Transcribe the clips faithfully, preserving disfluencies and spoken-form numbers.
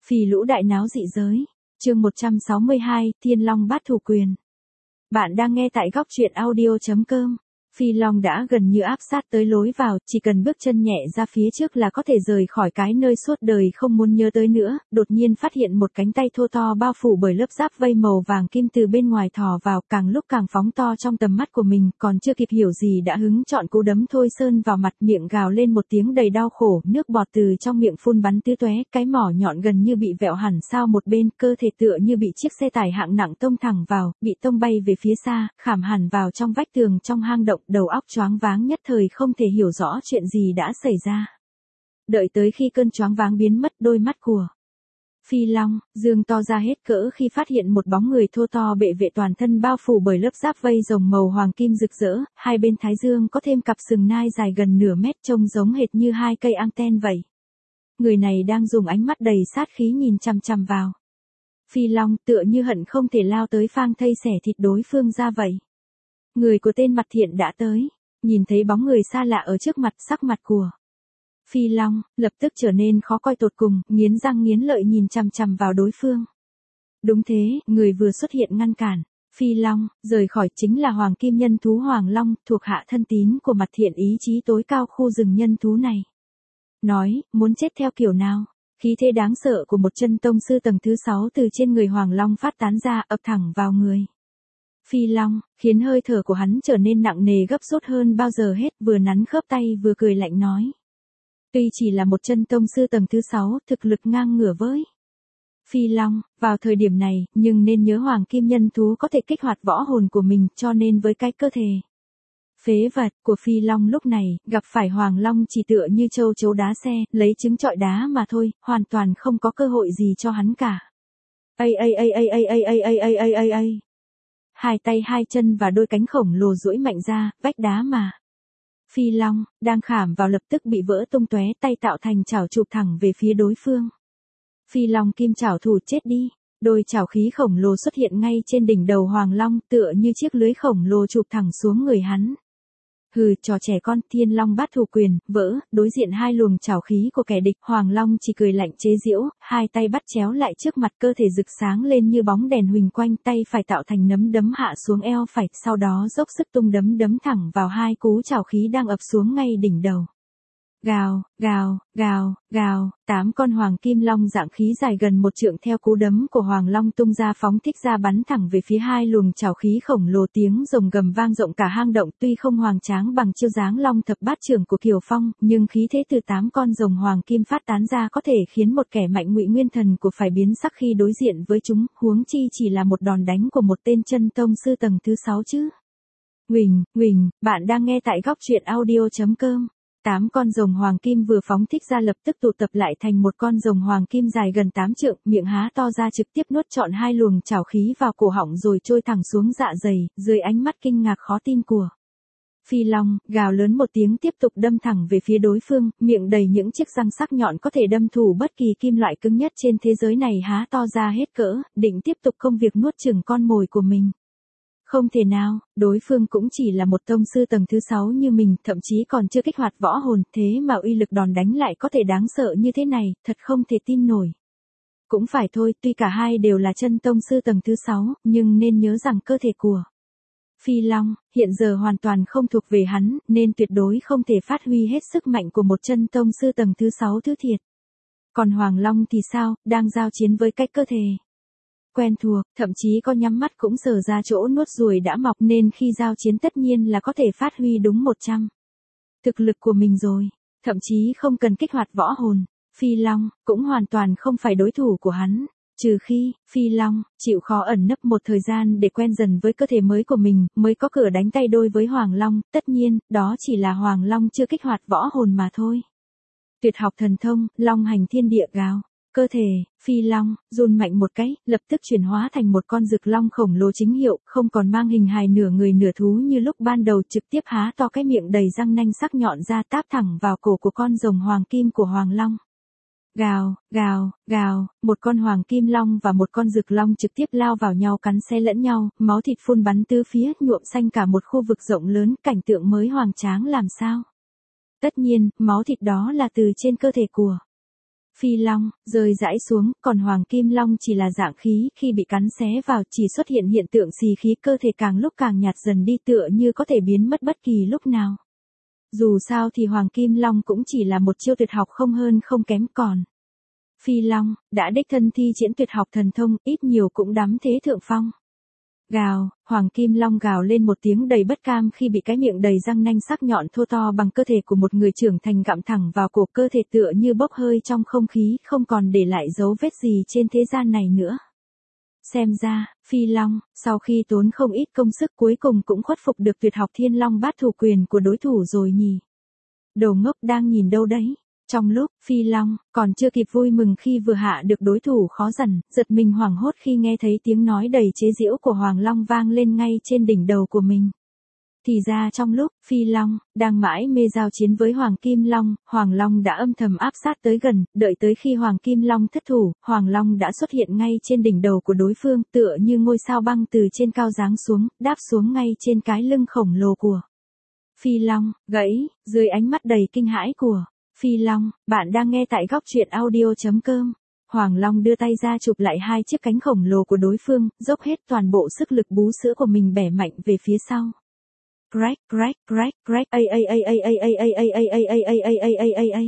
Phì lũ đại náo dị giới. Chương một trăm sáu mươi hai, Thiên Long bát thủ quyền. Bạn đang nghe tại góc truyện audio chấm com. Phi Long đã gần như áp sát tới lối vào, chỉ cần bước chân nhẹ ra phía trước là có thể rời khỏi cái nơi suốt đời không muốn nhớ tới nữa, đột nhiên phát hiện một cánh tay thô to bao phủ bởi lớp giáp vây màu vàng kim từ bên ngoài thò vào, càng lúc càng phóng to trong tầm mắt của mình, còn chưa kịp hiểu gì đã hứng chọn cú đấm Thôi Sơn vào mặt, miệng gào lên một tiếng đầy đau khổ, nước bọt từ trong miệng phun bắn tứ tóe, cái mỏ nhọn gần như bị vẹo hẳn sang một bên, cơ thể tựa như bị chiếc xe tải hạng nặng tông thẳng vào, bị tông bay về phía xa, khảm hẳn vào trong vách tường trong hang động, đầu óc choáng váng nhất thời không thể hiểu rõ chuyện gì đã xảy ra. Đợi tới khi cơn choáng váng biến mất, đôi mắt của Phi Long dương to ra hết cỡ khi phát hiện một bóng người thô to bệ vệ toàn thân bao phủ bởi lớp giáp vây rồng màu hoàng kim rực rỡ, hai bên thái dương có thêm cặp sừng nai dài gần nửa mét trông giống hệt như hai cây anten vậy. Người này đang dùng ánh mắt đầy sát khí nhìn chằm chằm vào Phi Long, tựa như hận không thể lao tới phang thây xẻ thịt đối phương ra vậy. Người của tên mặt thiện đã tới, nhìn thấy bóng người xa lạ ở trước mặt, sắc mặt của Phi Long lập tức trở nên khó coi tột cùng, nghiến răng nghiến lợi nhìn chằm chằm vào đối phương. Đúng thế, người vừa xuất hiện ngăn cản Phi Long rời khỏi chính là Hoàng Kim Nhân Thú Hoàng Long, thuộc hạ thân tín của mặt thiện ý chí tối cao khu rừng nhân thú này. Nói, muốn chết theo kiểu nào? Khí thế đáng sợ của một chân tông sư tầng thứ sáu từ trên người Hoàng Long phát tán ra, ập thẳng vào người Phi Long, khiến hơi thở của hắn trở nên nặng nề gấp rút hơn bao giờ hết, vừa nắn khớp tay vừa cười lạnh nói. Tuy chỉ là một chân tông sư tầng thứ sáu, thực lực ngang ngửa với Phi Long, vào thời điểm này, nhưng nên nhớ Hoàng Kim Nhân Thú có thể kích hoạt võ hồn của mình, cho nên với cái cơ thể phế vật của Phi Long lúc này, gặp phải Hoàng Long chỉ tựa như châu chấu đá xe, lấy trứng trọi đá mà thôi, hoàn toàn không có cơ hội gì cho hắn cả. Ây ây ây ây ây ây ây ây ây ây ây ây. Hai tay hai chân và đôi cánh khổng lồ duỗi mạnh ra, vách đá mà Phi Long đang khảm vào lập tức bị vỡ tung tóe, tay tạo thành chảo chụp thẳng về phía đối phương. Phi Long kim chảo thủ, chết đi. Đôi chảo khí khổng lồ xuất hiện ngay trên đỉnh đầu Hoàng Long, tựa như chiếc lưới khổng lồ chụp thẳng xuống người hắn. Hừ, trò trẻ con, Thiên Long bát thủ quyền, vỡ, đối diện hai luồng chảo khí của kẻ địch, Hoàng Long chỉ cười lạnh chế giễu, hai tay bắt chéo lại trước mặt, cơ thể rực sáng lên như bóng đèn huỳnh quanh, tay phải tạo thành nấm đấm hạ xuống eo phải, sau đó dốc sức tung đấm đấm thẳng vào hai cú chảo khí đang ập xuống ngay đỉnh đầu. Gào, gào, gào, gào, tám con hoàng kim long dạng khí dài gần một trượng theo cú đấm của Hoàng Long tung ra phóng thích ra bắn thẳng về phía hai luồng chảo khí khổng lồ, tiếng rồng gầm vang rộng cả hang động, tuy không hoàng tráng bằng chiêu dáng long thập bát trưởng của Kiều Phong, nhưng khí thế từ tám con rồng hoàng kim phát tán ra có thể khiến một kẻ mạnh ngụy nguyên thần của phải biến sắc khi đối diện với chúng, huống chi chỉ là một đòn đánh của một tên chân tông sư tầng thứ sáu chứ. Huỳnh, Huỳnh, bạn đang nghe tại góc truyện audio chấm com. Tám con rồng hoàng kim vừa phóng thích ra lập tức tụ tập lại thành một con rồng hoàng kim dài gần tám trượng, miệng há to ra trực tiếp nuốt trọn hai luồng chảo khí vào cổ họng rồi trôi thẳng xuống dạ dày, dưới ánh mắt kinh ngạc khó tin của Phi Long, gào lớn một tiếng tiếp tục đâm thẳng về phía đối phương, miệng đầy những chiếc răng sắc nhọn có thể đâm thủng bất kỳ kim loại cứng nhất trên thế giới này, há to ra hết cỡ, định tiếp tục công việc nuốt chửng con mồi của mình. Không thể nào, đối phương cũng chỉ là một tông sư tầng thứ sáu như mình, thậm chí còn chưa kích hoạt võ hồn, thế mà uy lực đòn đánh lại có thể đáng sợ như thế này, thật không thể tin nổi. Cũng phải thôi, tuy cả hai đều là chân tông sư tầng thứ sáu, nhưng nên nhớ rằng cơ thể của Phi Long hiện giờ hoàn toàn không thuộc về hắn, nên tuyệt đối không thể phát huy hết sức mạnh của một chân tông sư tầng thứ sáu thứ thiệt. Còn Hoàng Long thì sao, đang giao chiến với cách cơ thể quen thuộc, thậm chí có nhắm mắt cũng sờ ra chỗ nuốt ruồi đã mọc, nên khi giao chiến tất nhiên là có thể phát huy đúng một trăm thực lực của mình rồi, thậm chí không cần kích hoạt võ hồn. Phi Long cũng hoàn toàn không phải đối thủ của hắn, trừ khi Phi Long chịu khó ẩn nấp một thời gian để quen dần với cơ thể mới của mình, mới có cửa đánh tay đôi với Hoàng Long, tất nhiên, đó chỉ là Hoàng Long chưa kích hoạt võ hồn mà thôi. Tuyệt học thần thông, Long hành thiên địa gào. Cơ thể Phi Long run mạnh một cái, lập tức chuyển hóa thành một con rực long khổng lồ chính hiệu, không còn mang hình hài nửa người nửa thú như lúc ban đầu, trực tiếp há to cái miệng đầy răng nanh sắc nhọn ra, táp thẳng vào cổ của con rồng hoàng kim của Hoàng Long. Gào, gào, gào, một con hoàng kim long và một con rực long trực tiếp lao vào nhau, cắn xé lẫn nhau, máu thịt phun bắn tứ phía, nhuộm xanh cả một khu vực rộng lớn, cảnh tượng mới hoành tráng làm sao. Tất nhiên, máu thịt đó là từ trên cơ thể của Phi long, rơi rãi xuống, còn hoàng kim long chỉ là dạng khí, khi bị cắn xé vào chỉ xuất hiện hiện tượng xì khí, cơ thể càng lúc càng nhạt dần đi, tựa như có thể biến mất bất kỳ lúc nào. Dù sao thì hoàng kim long cũng chỉ là một chiêu tuyệt học không hơn không kém, còn Phi long, đã đích thân thi triển tuyệt học thần thông, ít nhiều cũng đắm thế thượng phong. Gào, hoàng kim long gào lên một tiếng đầy bất cam khi bị cái miệng đầy răng nanh sắc nhọn thô to bằng cơ thể của một người trưởng thành gặm thẳng vào cổ, cơ thể tựa như bốc hơi trong không khí, không còn để lại dấu vết gì trên thế gian này nữa. Xem ra, Phi long, sau khi tốn không ít công sức cuối cùng cũng khuất phục được tuyệt học Thiên Long Bát Thủ Quyền của đối thủ rồi nhỉ. Đồ ngốc đang nhìn đâu đấy? Trong lúc Phi long còn chưa kịp vui mừng khi vừa hạ được đối thủ khó dằn, giật mình hoảng hốt khi nghe thấy tiếng nói đầy chế giễu của Hoàng Long vang lên ngay trên đỉnh đầu của mình. Thì ra trong lúc Phi long đang mãi mê giao chiến với Hoàng Kim Long, Hoàng Long đã âm thầm áp sát tới gần, đợi tới khi Hoàng Kim Long thất thủ, Hoàng Long đã xuất hiện ngay trên đỉnh đầu của đối phương, tựa như ngôi sao băng từ trên cao giáng xuống, đáp xuống ngay trên cái lưng khổng lồ của Phi long. Gãy, dưới ánh mắt đầy kinh hãi của Phi long, bạn đang nghe tại góc truyện audio chấm com. Hoàng Long đưa tay ra chụp lại hai chiếc cánh khổng lồ của đối phương, dốc hết toàn bộ sức lực bú sữa của mình bẻ mạnh về phía sau. Crack, crack, crack, crack, a a a a a a a a a a a a a a a a.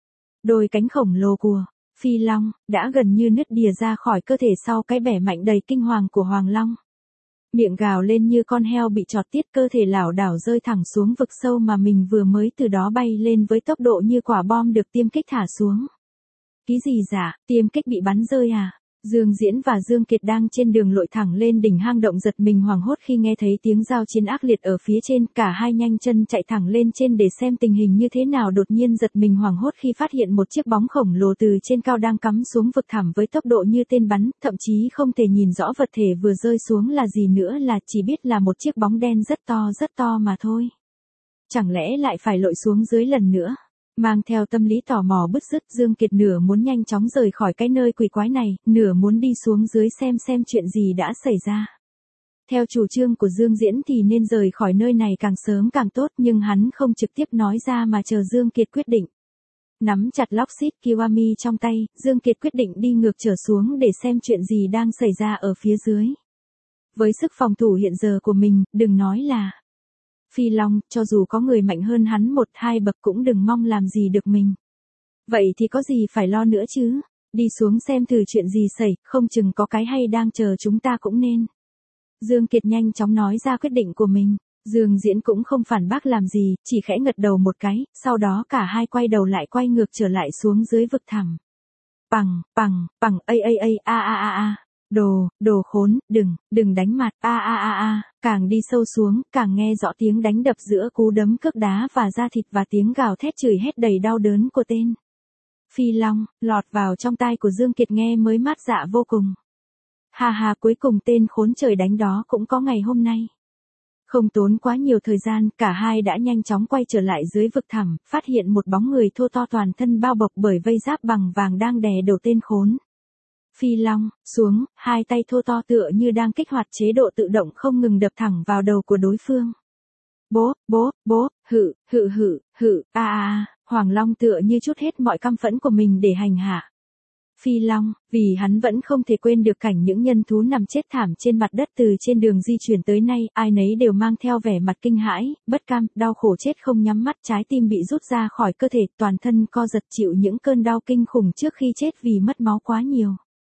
Đôi cánh khổng lồ của Phi long đã gần như nứt đìa ra khỏi cơ thể sau cái bẻ mạnh đầy kinh hoàng của Hoàng Long. Miệng gào lên như con heo bị chọt tiết, cơ thể lảo đảo rơi thẳng xuống vực sâu mà mình vừa mới từ đó bay lên với tốc độ như quả bom được tiêm kích thả xuống. Cái gì giả, tiêm kích bị bắn rơi à? Dương Diễn và Dương Kiệt đang trên đường lội thẳng lên đỉnh hang động giật mình hoảng hốt khi nghe thấy tiếng giao chiến ác liệt ở phía trên, cả hai nhanh chân chạy thẳng lên trên để xem tình hình như thế nào, đột nhiên giật mình hoảng hốt khi phát hiện một chiếc bóng khổng lồ từ trên cao đang cắm xuống vực thẳm với tốc độ như tên bắn, thậm chí không thể nhìn rõ vật thể vừa rơi xuống là gì nữa, là chỉ biết là một chiếc bóng đen rất to rất to mà thôi. Chẳng lẽ lại phải lội xuống dưới lần nữa? Mang theo tâm lý tò mò bứt rứt, Dương Kiệt nửa muốn nhanh chóng rời khỏi cái nơi quỷ quái này, nửa muốn đi xuống dưới xem xem chuyện gì đã xảy ra. Theo chủ trương của Dương Diễn thì nên rời khỏi nơi này càng sớm càng tốt, nhưng hắn không trực tiếp nói ra mà chờ Dương Kiệt quyết định. Nắm chặt Lockheed Kiwami trong tay, Dương Kiệt quyết định đi ngược trở xuống để xem chuyện gì đang xảy ra ở phía dưới. Với sức phòng thủ hiện giờ của mình, đừng nói là Phi long, cho dù có người mạnh hơn hắn một hai bậc cũng đừng mong làm gì được mình. Vậy thì có gì phải lo nữa chứ? Đi xuống xem thử chuyện gì xảy, không chừng có cái hay đang chờ chúng ta cũng nên. Dương Kiệt nhanh chóng nói ra quyết định của mình. Dương Diễn cũng không phản bác làm gì, chỉ khẽ gật đầu một cái, sau đó cả hai quay đầu lại quay ngược trở lại xuống dưới vực thẳm. Bằng, bằng, bằng, a a a a a a. Đồ, đồ khốn, đừng, đừng đánh mặt, a a a a, càng đi sâu xuống, càng nghe rõ tiếng đánh đập giữa cú đấm cước đá và da thịt và tiếng gào thét chửi hét đầy đau đớn của tên Phi long, lọt vào trong tai của Dương Kiệt nghe mới mát dạ vô cùng. Ha ha, cuối cùng tên khốn trời đánh đó cũng có ngày hôm nay. Không tốn quá nhiều thời gian, cả hai đã nhanh chóng quay trở lại dưới vực thẳm, phát hiện một bóng người thô to toàn thân bao bọc bởi vây giáp bằng vàng đang đè đầu tên khốn Phi long xuống, hai tay thô to tựa như đang kích hoạt chế độ tự động không ngừng đập thẳng vào đầu của đối phương. Bố, bố, bố, hự, hự hự, hự, a a a, Hoàng Long tựa như trút hết mọi căm phẫn của mình để hành hạ Phi long, vì hắn vẫn không thể quên được cảnh những nhân thú nằm chết thảm trên mặt đất từ trên đường di chuyển tới nay, ai nấy đều mang theo vẻ mặt kinh hãi, bất cam, đau khổ chết không nhắm mắt, trái tim bị rút ra khỏi cơ thể, toàn thân co giật chịu những cơn đau kinh khủng trước khi chết vì mất máu quá nhiều.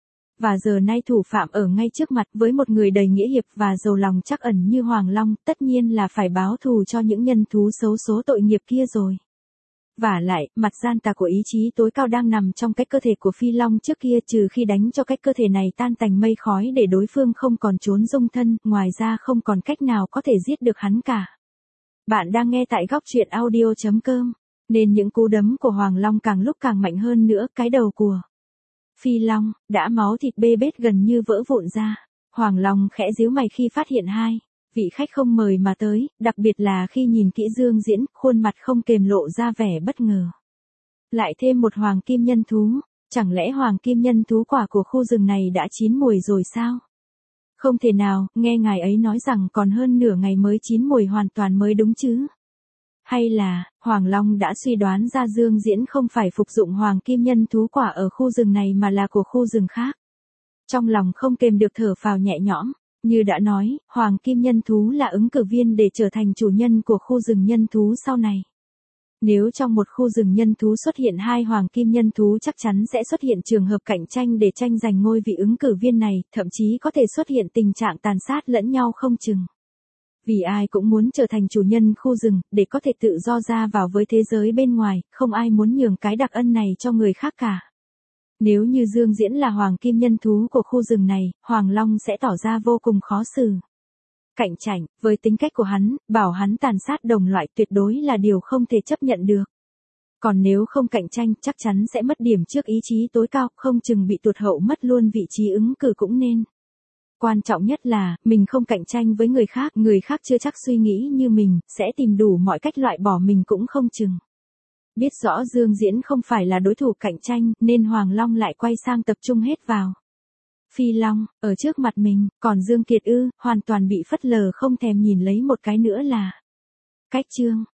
Và giờ nay thủ phạm ở ngay trước mặt, với một người đầy nghĩa hiệp và giàu lòng trắc ẩn như Hoàng Long, tất nhiên là phải báo thù cho những nhân thú xấu số tội nghiệp kia rồi. Vả lại, mặt gian tà của ý chí tối cao đang nằm trong cái cơ thể của Phi long trước kia, trừ khi đánh cho cái cơ thể này tan tành mây khói để đối phương không còn trốn dung thân, ngoài ra không còn cách nào có thể giết được hắn cả. Bạn đang nghe tại góc truyện audio chấm com, nên những cú đấm của Hoàng Long càng lúc càng mạnh hơn nữa, cái đầu của Phi long đã máu thịt bê bết gần như vỡ vụn ra. Hoàng Long khẽ díu mày khi phát hiện hai vị khách không mời mà tới, đặc biệt là khi nhìn kỹ Dương Diễn, khuôn mặt không kềm lộ ra vẻ bất ngờ. Lại thêm một hoàng kim nhân thú, chẳng lẽ hoàng kim nhân thú quả của khu rừng này đã chín mùi rồi sao? Không thể nào, nghe ngài ấy nói rằng còn hơn nửa ngày mới chín mùi hoàn toàn mới đúng chứ. Hay là, Hoàng Long đã suy đoán ra Dương Diễn không phải phục dụng hoàng kim nhân thú quả ở khu rừng này mà là của khu rừng khác. Trong lòng không kềm được thở phào nhẹ nhõm, như đã nói, hoàng kim nhân thú là ứng cử viên để trở thành chủ nhân của khu rừng nhân thú sau này. Nếu trong một khu rừng nhân thú xuất hiện hai hoàng kim nhân thú chắc chắn sẽ xuất hiện trường hợp cạnh tranh để tranh giành ngôi vị ứng cử viên này, thậm chí có thể xuất hiện tình trạng tàn sát lẫn nhau không chừng. Vì ai cũng muốn trở thành chủ nhân khu rừng, để có thể tự do ra vào với thế giới bên ngoài, không ai muốn nhường cái đặc ân này cho người khác cả. Nếu như Dương Diễn là hoàng kim nhân thú của khu rừng này, Hoàng Long sẽ tỏ ra vô cùng khó xử. Cạnh tranh, với tính cách của hắn, bảo hắn tàn sát đồng loại tuyệt đối là điều không thể chấp nhận được. Còn nếu không cạnh tranh chắc chắn sẽ mất điểm trước ý chí tối cao, không chừng bị tụt hậu mất luôn vị trí ứng cử cũng nên. Quan trọng nhất là, mình không cạnh tranh với người khác, người khác chưa chắc suy nghĩ như mình, sẽ tìm đủ mọi cách loại bỏ mình cũng không chừng. Biết rõ Dương Diễn không phải là đối thủ cạnh tranh, nên Hoàng Long lại quay sang tập trung hết vào. Phi Long, ở trước mặt mình, còn Dương Kiệt ư, hoàn toàn bị phất lờ không thèm nhìn lấy một cái nữa là. Cách chương,